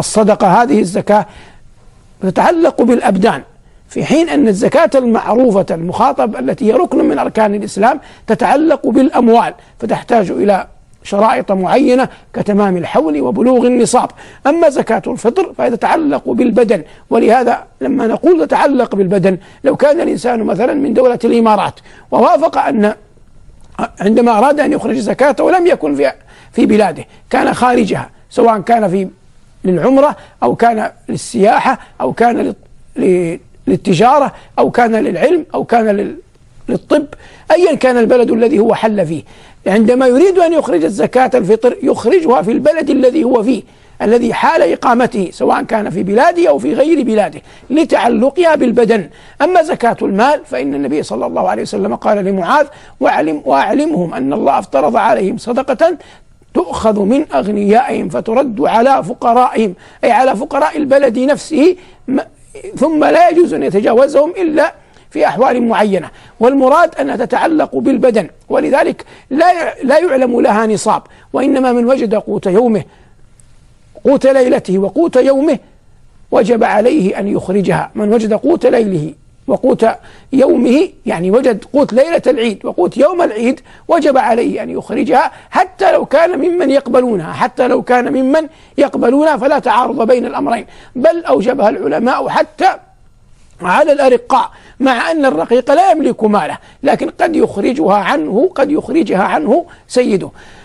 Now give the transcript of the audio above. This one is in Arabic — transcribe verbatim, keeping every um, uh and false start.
الصدقة هذه الزكاة تتعلق بالأبدان، في حين أن الزكاة المعروفة المخاطب التي هي ركن من أركان الإسلام تتعلق بالأموال، فتحتاج إلى شرائط معينة كتمام الحول وبلوغ النصاب. أما زكاة الفطر فهي تتعلق بالبدن، ولهذا لما نقول تتعلق بالبدن، لو كان الإنسان مثلا من دولة الإمارات ووافق أن عندما أراد أن يخرج زكاته ولم يكن في في بلاده، كان خارجها، سواء كان في للعمرة أو كان للسياحة أو كان للتجارة أو كان للعلم أو كان للطب، أيا كان البلد الذي هو حل فيه، عندما يريد أن يخرج الزكاة الفطر يخرجها في البلد الذي هو فيه، الذي حال إقامته، سواء كان في بلاده أو في غير بلاده، لتعلقها بالبدن. أما زكاة المال فإن النبي صلى الله عليه وسلم قال لمعاذ: واعلم واعلمهم أن الله افترض عليهم صدقة تؤخذ من أغنيائهم فترد على فقرائهم، أي على فقراء البلد نفسه، ثم لا يجوز أن يتجاوزهم إلا في أحوال معينة. والمراد أنها تتعلق بالبدن، ولذلك لا لا يعلم لها نصاب، وإنما من وجد قوت يومه قوت ليلته وقوت يومه وجب عليه أن يخرجها. من وجد قوت ليله وقوت يومه، يعني وجد قوت ليلة العيد وقوت يوم العيد، وجب عليه أن يخرجها، حتى لو كان ممن يقبلونها حتى لو كان ممن يقبلونها فلا تعارض بين الأمرين، بل أوجبها العلماء حتى على الأرقاء، مع أن الرقيق لا يملك ماله، لكن قد يخرجها عنه قد يخرجها عنه سيده.